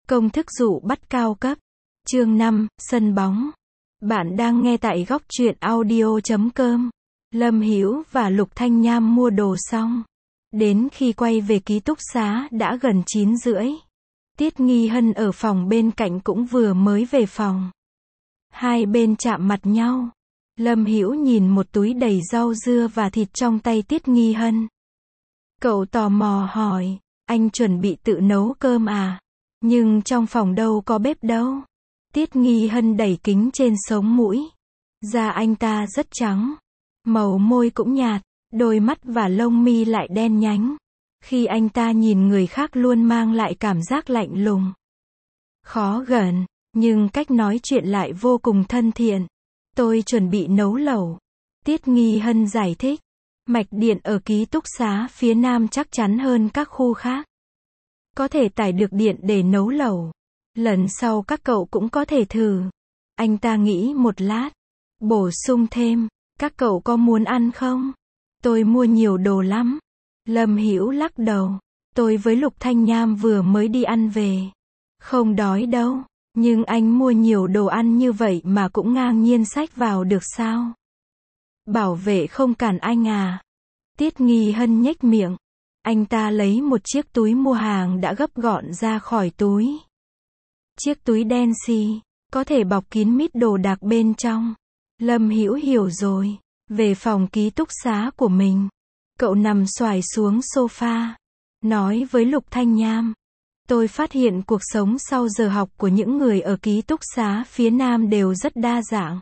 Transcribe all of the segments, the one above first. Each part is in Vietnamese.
Công thức dụ bắt cao cấp. Chương 5, sân bóng. Bạn đang nghe tại góc truyện audio.com. Lâm Hữu và Lục Thanh Nham mua đồ xong. Đến khi quay về ký túc xá đã gần 9:30. Tiết Nghi Hân ở phòng bên cạnh cũng vừa mới về phòng. Hai bên chạm mặt nhau. Lâm Hữu nhìn một túi đầy rau dưa và thịt trong tay Tiết Nghi Hân. Cậu tò mò hỏi, anh chuẩn bị tự nấu cơm à? Nhưng trong phòng đâu có bếp đâu. Tiết Nghi Hân đẩy kính trên sống mũi. Da anh ta rất trắng. Màu môi cũng nhạt. Đôi mắt và lông mi lại đen nhánh. Khi anh ta nhìn người khác luôn mang lại cảm giác lạnh lùng. Khó gần, nhưng cách nói chuyện lại vô cùng thân thiện. Tôi chuẩn bị nấu lẩu. Tiết Nghi Hân giải thích. Mạch điện ở ký túc xá phía Nam chắc chắn hơn các khu khác. Có thể tải được điện để nấu lẩu. Lần sau các cậu cũng có thể thử. Anh ta nghĩ một lát. Bổ sung thêm, các cậu có muốn ăn không? Tôi mua nhiều đồ lắm. Lâm Hữu lắc đầu. Tôi với Lục Thanh Nham vừa mới đi ăn về. Không đói đâu. Nhưng anh mua nhiều đồ ăn như vậy mà cũng ngang nhiên xách vào được sao? Bảo vệ không cản anh à? Tiết Nghi Hân nhếch miệng. Anh ta lấy một chiếc túi mua hàng đã gấp gọn ra khỏi túi. Chiếc túi đen xì, có thể bọc kín mít đồ đạc bên trong. Lâm Hữu hiểu rồi. Về phòng ký túc xá của mình. Cậu nằm xoài xuống sofa. Nói với Lục Thanh Nham. Tôi phát hiện cuộc sống sau giờ học của những người ở ký túc xá phía Nam đều rất đa dạng.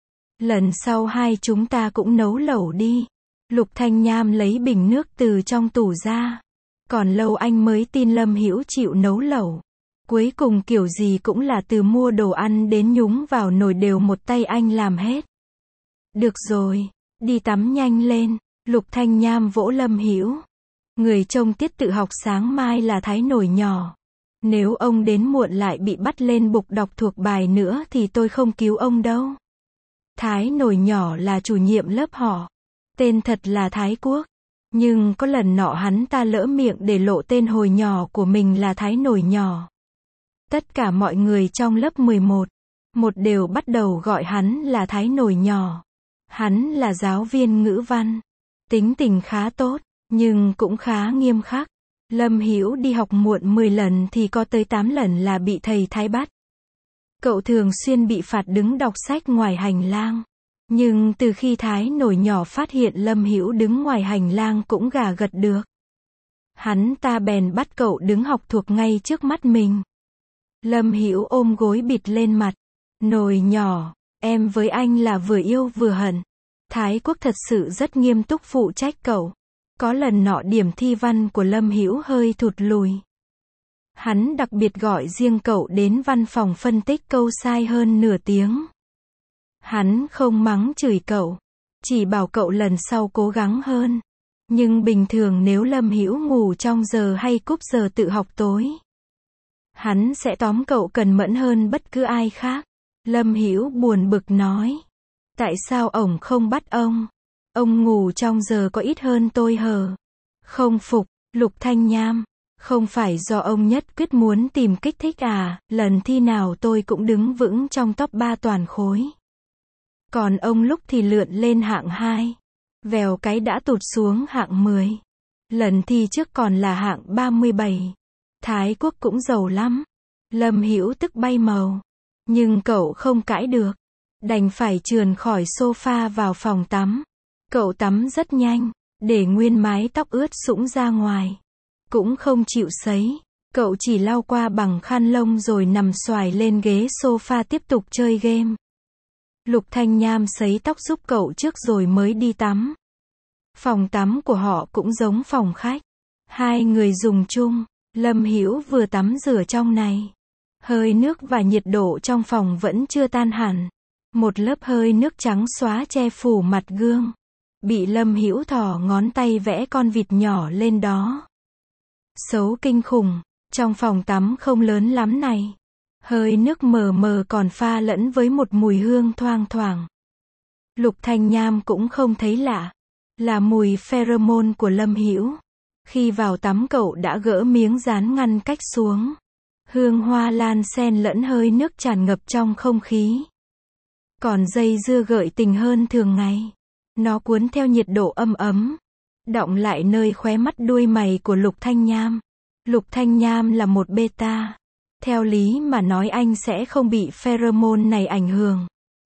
Lần sau hai chúng ta cũng nấu lẩu đi. Lục Thanh Nham lấy bình nước từ trong tủ ra. Còn lâu anh mới tin Lâm Hữu chịu nấu lẩu. Cuối cùng kiểu gì cũng là từ mua đồ ăn đến nhúng vào nồi đều một tay anh làm hết. Được rồi, đi tắm nhanh lên. Lục Thanh Nham vỗ Lâm Hữu. Người trông tiết tự học sáng mai là Thái Nổi nhỏ. Nếu ông đến muộn lại bị bắt lên bục đọc thuộc bài nữa thì tôi không cứu ông đâu. Thái Nổi nhỏ là chủ nhiệm lớp họ. Tên thật là Thái Quốc. Nhưng có lần nọ hắn ta lỡ miệng để lộ tên hồi nhỏ của mình là Thái Nổi nhỏ. Tất cả mọi người trong lớp 11, một đều bắt đầu gọi hắn là Thái Nổi nhỏ. Hắn là giáo viên ngữ văn. Tính tình khá tốt, nhưng cũng khá nghiêm khắc. Lâm Hữu đi học muộn 10 lần thì có tới 8 lần là bị thầy Thái bắt. Cậu thường xuyên bị phạt đứng đọc sách ngoài hành lang. Nhưng từ khi Thái Nổi nhỏ phát hiện Lâm Hữu đứng ngoài hành lang cũng gà gật được. Hắn ta bèn bắt cậu đứng học thuộc ngay trước mắt mình. Lâm Hữu ôm gối bịt lên mặt. Nổi nhỏ, em với anh là vừa yêu vừa hận. Thái Quốc thật sự rất nghiêm túc phụ trách cậu. Có lần nọ điểm thi văn của Lâm Hữu hơi thụt lùi. Hắn đặc biệt gọi riêng cậu đến văn phòng phân tích câu sai hơn nửa tiếng. Hắn không mắng chửi cậu, chỉ bảo cậu lần sau cố gắng hơn. Nhưng bình thường nếu Lâm Hữu ngủ trong giờ hay cúp giờ tự học tối, hắn sẽ tóm cậu cẩn mẫn hơn bất cứ ai khác. Lâm Hữu buồn bực nói. Tại sao ổng không bắt ông? Ông ngủ trong giờ có ít hơn tôi hờ? Không phục, Lục Thanh Nham. Không phải do ông nhất quyết muốn tìm kích thích à, lần thi nào tôi cũng đứng vững trong top 3 toàn khối. Còn ông lúc thì lượn lên hạng 2. Vèo cái đã tụt xuống hạng 10. Lần thi trước còn là hạng 37. Thái Quốc cũng giàu lắm. Lâm Hữu tức bay màu. Nhưng cậu không cãi được. Đành phải trườn khỏi sofa vào phòng tắm. Cậu tắm rất nhanh, để nguyên mái tóc ướt sũng ra ngoài. Cũng không chịu sấy. Cậu chỉ lau qua bằng khăn lông rồi nằm xoài lên ghế sofa tiếp tục chơi game. Lục Thanh Nham sấy tóc giúp cậu trước rồi mới đi tắm. Phòng tắm của họ cũng giống phòng khách. Hai người dùng chung. Lâm Hữu vừa tắm rửa trong này. Hơi nước và nhiệt độ trong phòng vẫn chưa tan hẳn. Một lớp hơi nước trắng xóa che phủ mặt gương. Bị Lâm Hữu thò ngón tay vẽ con vịt nhỏ lên đó. Xấu kinh khủng. Trong phòng tắm không lớn lắm này. Hơi nước mờ mờ còn pha lẫn với một mùi hương thoang thoảng. Lục Thanh Nham cũng không thấy lạ. Là mùi pheromone của Lâm Hữu. Khi vào tắm cậu đã gỡ miếng dán ngăn cách xuống. Hương hoa lan xen lẫn hơi nước tràn ngập trong không khí. Còn dây dưa gợi tình hơn thường ngày. Nó cuốn theo nhiệt độ âm ấm, đọng lại nơi khóe mắt đuôi mày của Lục Thanh Nham. Lục Thanh Nham là một beta. Theo lý mà nói anh sẽ không bị pheromone này ảnh hưởng.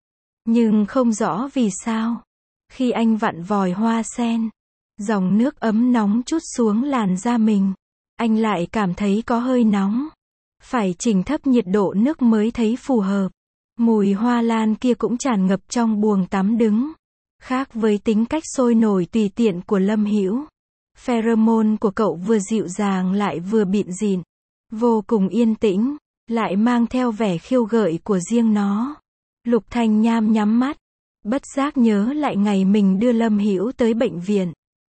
Nhưng không rõ vì sao. Khi anh vặn vòi hoa sen, dòng nước ấm nóng trút xuống làn da mình, anh lại cảm thấy có hơi nóng. Phải chỉnh thấp nhiệt độ nước mới thấy phù hợp. Mùi hoa lan kia cũng tràn ngập trong buồng tắm đứng. Khác với tính cách sôi nổi tùy tiện của Lâm Hữu, pheromone của cậu vừa dịu dàng lại vừa bịn dịn, vô cùng yên tĩnh, lại mang theo vẻ khiêu gợi của riêng nó. Lục Thanh Nham nhắm mắt, bất giác nhớ lại ngày mình đưa Lâm Hữu tới bệnh viện.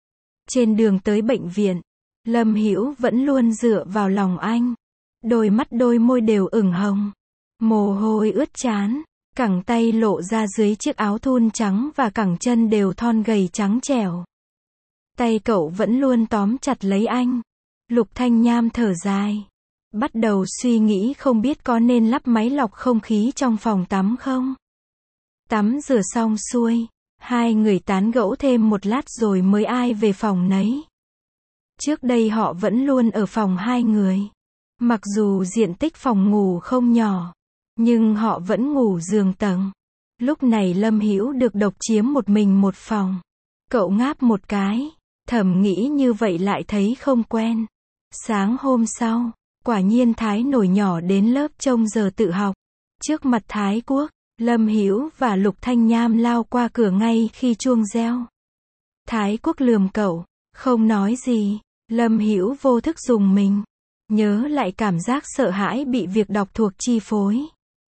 Trên đường tới bệnh viện, Lâm Hữu vẫn luôn dựa vào lòng anh. Đôi mắt đôi môi đều ửng hồng, mồ hôi ướt trán, cẳng tay lộ ra dưới chiếc áo thun trắng và cẳng chân đều thon gầy trắng trẻo. Tay cậu vẫn luôn tóm chặt lấy anh. Lục Thanh Nham thở dài, bắt đầu suy nghĩ không biết có nên lắp máy lọc không khí trong phòng tắm không. Tắm rửa xong xuôi, hai người tán gẫu thêm một lát rồi mới ai về phòng nấy. Trước đây họ vẫn luôn ở phòng hai người. Mặc dù diện tích phòng ngủ không nhỏ, nhưng họ vẫn ngủ giường tầng. Lúc này Lâm Hữu được độc chiếm một mình một phòng. Cậu ngáp một cái, thầm nghĩ như vậy lại thấy không quen. Sáng hôm sau, quả nhiên Thái nổi nhỏ đến lớp trông giờ tự học. Trước mặt Thái Quốc, Lâm Hữu và Lục Thanh Nham lao qua cửa ngay khi chuông reo. Thái Quốc lườm cậu, không nói gì. Lâm Hữu vô thức rùng mình, nhớ lại cảm giác sợ hãi bị việc đọc thuộc chi phối.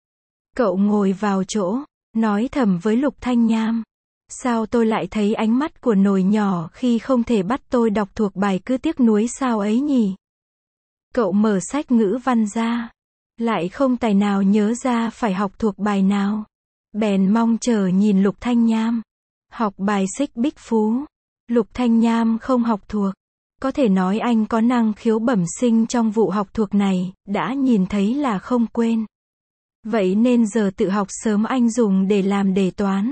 Cậu ngồi vào chỗ, nói thầm với Lục Thanh Nham. Sao tôi lại thấy ánh mắt của nồi nhỏ khi không thể bắt tôi đọc thuộc bài cứ tiếc nuối sao ấy nhỉ? Cậu mở sách ngữ văn ra, lại không tài nào nhớ ra phải học thuộc bài nào. Bèn mong chờ nhìn Lục Thanh Nham. Học bài Xích Bích Phú. Lục Thanh Nham không học thuộc. Có thể nói anh có năng khiếu bẩm sinh trong vụ học thuộc này, đã nhìn thấy là không quên. Vậy nên giờ tự học sớm anh dùng để làm đề toán.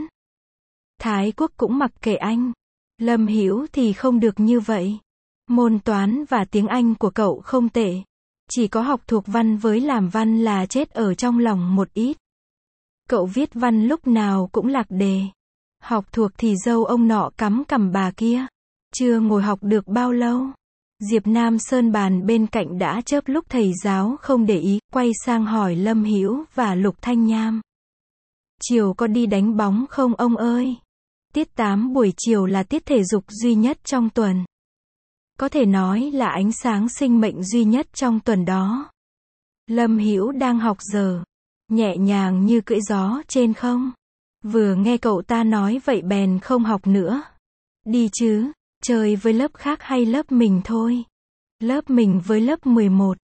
Thái Quốc cũng mặc kệ anh. Lâm Hữu thì không được như vậy. Môn toán và tiếng Anh của cậu không tệ. Chỉ có học thuộc văn với làm văn là chết ở trong lòng một ít. Cậu viết văn lúc nào cũng lạc đề. Học thuộc thì dâu ông nọ cắm cằm bà kia. Chưa ngồi học được bao lâu, Diệp Nam Sơn bàn bên cạnh đã chớp lúc thầy giáo không để ý, quay sang hỏi Lâm Hữu và Lục Thanh Nham. Chiều có đi đánh bóng không ông ơi? Tiết 8 buổi chiều là tiết thể dục duy nhất trong tuần. Có thể nói là ánh sáng sinh mệnh duy nhất trong tuần đó. Lâm Hữu đang học giờ, nhẹ nhàng như cưỡi gió trên không. Vừa nghe cậu ta nói vậy bèn không học nữa. Đi chứ, chơi với lớp khác hay lớp mình thôi? Lớp mình với lớp 11.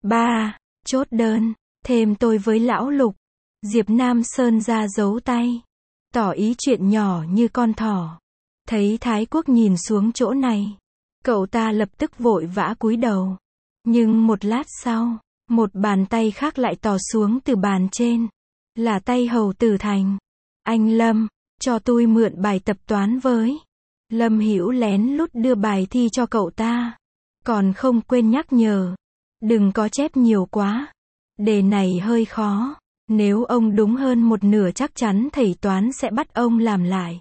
3. Chốt đơn, thêm tôi với lão Lục. Diệp Nam Sơn ra giấu tay, tỏ ý chuyện nhỏ như con thỏ. Thấy Thái Quốc nhìn xuống chỗ này, cậu ta lập tức vội vã cúi đầu. Nhưng một lát sau, một bàn tay khác lại tỏ xuống từ bàn trên. Là tay Hầu Tử Thành. Anh Lâm, cho tôi mượn bài tập toán với. Lâm Hữu lén lút đưa bài thi cho cậu ta. Còn không quên nhắc nhở. Đừng có chép nhiều quá. Đề này hơi khó. Nếu ông đúng hơn một nửa chắc chắn thầy toán sẽ bắt ông làm lại.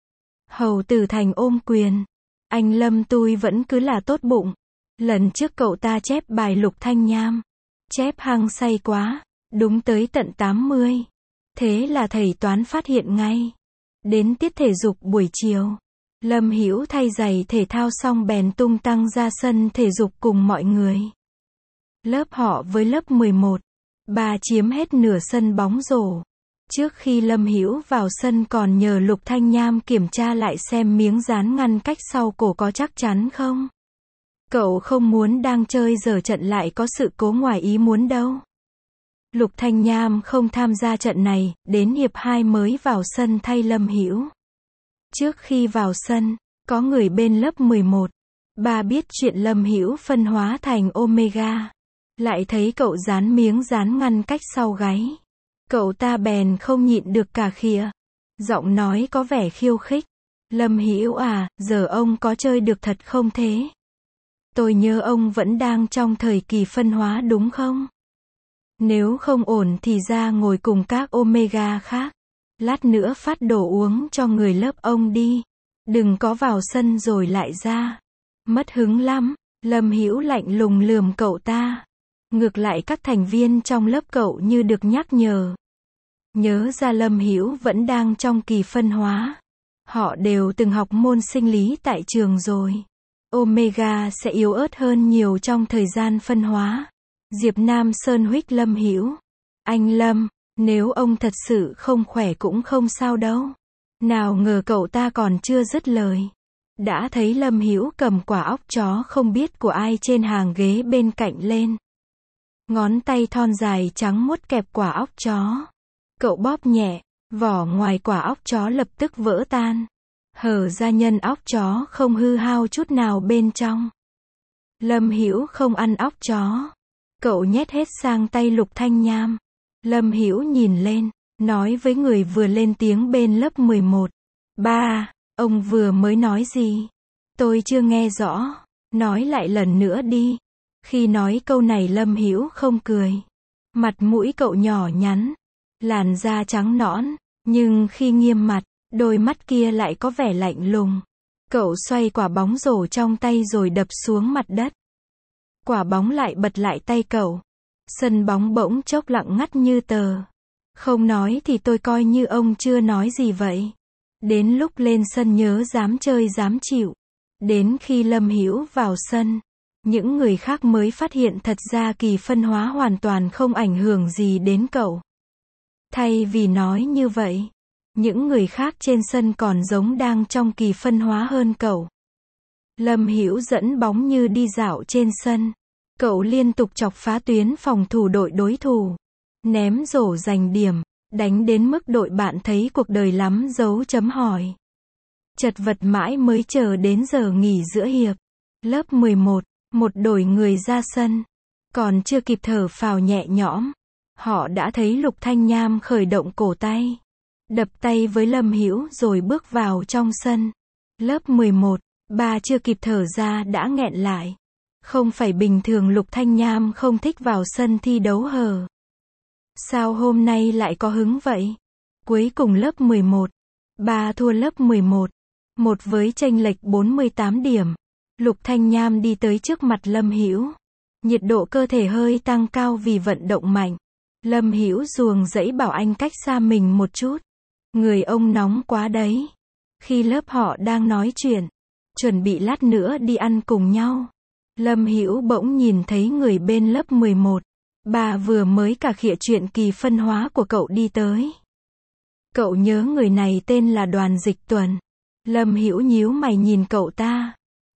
Hầu Tử Thành ôm quyền. Anh Lâm tôi vẫn cứ là tốt bụng. Lần trước cậu ta chép bài Lục Thanh Nham. Chép hăng say quá. Đúng tới tận 80. Thế là thầy toán phát hiện ngay. Đến tiết thể dục buổi chiều, Lâm Hữu thay giày thể thao xong bèn tung tăng ra sân thể dục cùng mọi người. Lớp họ với lớp 11, 3 chiếm hết nửa sân bóng rổ. Trước khi Lâm Hữu vào sân còn nhờ Lục Thanh Nham kiểm tra lại xem miếng dán ngăn cách sau cổ có chắc chắn không. Cậu không muốn đang chơi dở trận lại có sự cố ngoài ý muốn đâu. Lục Thanh Nham không tham gia trận này, đến hiệp 2 mới vào sân thay Lâm Hữu. Trước khi vào sân, có người bên lớp 11, 3 biết chuyện Lâm Hữu phân hóa thành Omega. Lại thấy cậu dán miếng dán ngăn cách sau gáy. Cậu ta bèn không nhịn được cả khịa. Giọng nói có vẻ khiêu khích. Lâm Hữu à, giờ ông có chơi được thật không thế? Tôi nhớ ông vẫn đang trong thời kỳ phân hóa đúng không? Nếu không ổn thì ra ngồi cùng các Omega khác. Lát nữa phát đồ uống cho người lớp ông đi. Đừng có vào sân rồi lại ra. Mất hứng lắm. Lâm Hữu lạnh lùng lườm cậu ta. Ngược lại các thành viên trong lớp cậu như được nhắc nhở. Nhớ ra Lâm Hữu vẫn đang trong kỳ phân hóa. Họ đều từng học môn sinh lý tại trường rồi. Omega sẽ yếu ớt hơn nhiều trong thời gian phân hóa. Diệp Nam Sơn huých Lâm Hữu. Anh Lâm, nếu ông thật sự không khỏe cũng không sao đâu. Nào ngờ cậu ta còn chưa dứt lời. Đã thấy Lâm Hữu cầm quả óc chó không biết của ai trên hàng ghế bên cạnh lên. Ngón tay thon dài trắng muốt kẹp quả óc chó. Cậu bóp nhẹ, vỏ ngoài quả óc chó lập tức vỡ tan. Hở ra nhân óc chó không hư hao chút nào bên trong. Lâm Hữu không ăn óc chó. Cậu nhét hết sang tay Lục Thanh Nham. Lâm Hữu nhìn lên, nói với người vừa lên tiếng bên lớp 11. Ba, ông vừa mới nói gì? Tôi chưa nghe rõ. Nói lại lần nữa đi. Khi nói câu này Lâm Hữu không cười. Mặt mũi cậu nhỏ nhắn. Làn da trắng nõn. Nhưng khi nghiêm mặt, đôi mắt kia lại có vẻ lạnh lùng. Cậu xoay quả bóng rổ trong tay rồi đập xuống mặt đất. Quả bóng lại bật lại tay cậu. Sân bóng bỗng chốc lặng ngắt như tờ. Không nói thì tôi coi như ông chưa nói gì vậy. Đến lúc lên sân nhớ dám chơi dám chịu. Đến khi Lâm Hữu vào sân, những người khác mới phát hiện thật ra kỳ phân hóa hoàn toàn không ảnh hưởng gì đến cậu. Thay vì nói như vậy, những người khác trên sân còn giống đang trong kỳ phân hóa hơn cậu. Lâm Hữu dẫn bóng như đi dạo trên sân. Cậu liên tục chọc phá tuyến phòng thủ đội đối thủ. Ném rổ giành điểm, đánh đến mức đội bạn thấy cuộc đời lắm dấu chấm hỏi. Chật vật mãi mới chờ đến giờ nghỉ giữa hiệp. Lớp 11, một đội người ra sân. Còn chưa kịp thở phào nhẹ nhõm, họ đã thấy Lục Thanh Nham khởi động cổ tay. Đập tay với Lâm Hữu rồi bước vào trong sân. Lớp 11, bà chưa kịp thở ra đã nghẹn lại. Không phải bình thường Lục Thanh Nham không thích vào sân thi đấu hờ. Sao hôm nay lại có hứng vậy? Cuối cùng lớp 11, bà thua lớp 11. Một với chênh lệch 48 điểm. Lục Thanh Nham đi tới trước mặt Lâm Hữu. Nhiệt độ cơ thể hơi tăng cao vì vận động mạnh. Lâm Hữu ruồng rẫy bảo anh cách xa mình một chút. Người ông nóng quá đấy. Khi lớp họ đang nói chuyện, chuẩn bị lát nữa đi ăn cùng nhau, Lâm Hữu bỗng nhìn thấy người bên lớp 11. Bà vừa mới cả khịa chuyện kỳ phân hóa của cậu đi tới. Cậu nhớ người này tên là Đoàn Dịch Tuần. Lâm Hữu nhíu mày nhìn cậu ta.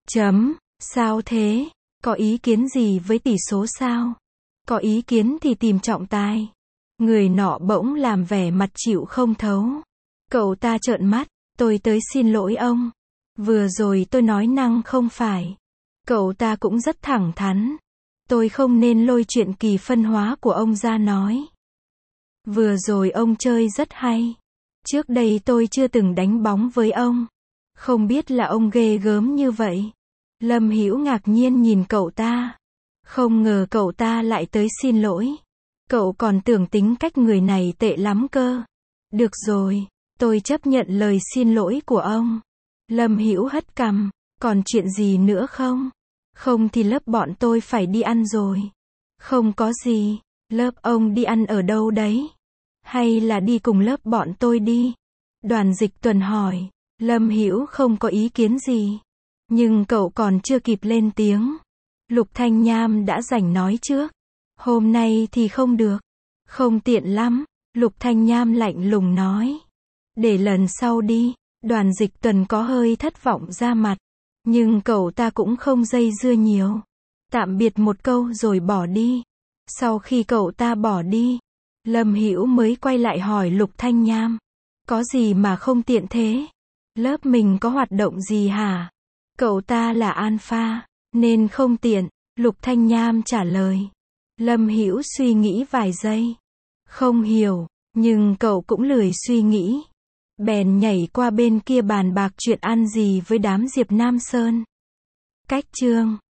Sao thế? Có ý kiến gì với tỷ số sao? Có ý kiến thì tìm trọng tài. Người nọ bỗng làm vẻ mặt chịu không thấu. Cậu ta trợn mắt. Tôi tới xin lỗi ông. Vừa rồi tôi nói năng không phải. Cậu ta cũng rất thẳng thắn. Tôi không nên lôi chuyện kỳ phân hóa của ông ra nói. Vừa rồi ông chơi rất hay. Trước đây tôi chưa từng đánh bóng với ông. Không biết là ông ghê gớm như vậy. Lâm Hữu ngạc nhiên nhìn cậu ta. Không ngờ cậu ta lại tới xin lỗi. Cậu còn tưởng tính cách người này tệ lắm cơ. Được rồi, tôi chấp nhận lời xin lỗi của ông. Lâm Hữu hất cằm. Còn chuyện gì nữa không? Không thì lớp bọn tôi phải đi ăn rồi. Không có gì. Lớp ông đi ăn ở đâu đấy? Hay là đi cùng lớp bọn tôi đi? Đoàn Dịch Tuần hỏi. Lâm Hữu không có ý kiến gì. Nhưng cậu còn chưa kịp lên tiếng. Lục Thanh Nham đã rảnh nói trước. Hôm nay thì không được. Không tiện lắm. Lục Thanh Nham lạnh lùng nói. Để lần sau đi. Đoàn Dịch Tuần có hơi thất vọng ra mặt. Nhưng cậu ta cũng không dây dưa nhiều. Tạm biệt một câu rồi bỏ đi. Sau khi cậu ta bỏ đi, Lâm Hữu mới quay lại hỏi Lục Thanh Nham. Có gì mà không tiện thế? Lớp mình có hoạt động gì hả? Cậu ta là alpha, nên không tiện. Lục Thanh Nham trả lời. Lâm Hữu suy nghĩ vài giây. Không hiểu, nhưng cậu cũng lười suy nghĩ. Bèn nhảy qua bên kia bàn bạc chuyện ăn gì với đám Diệp Nam Sơn. Cách chương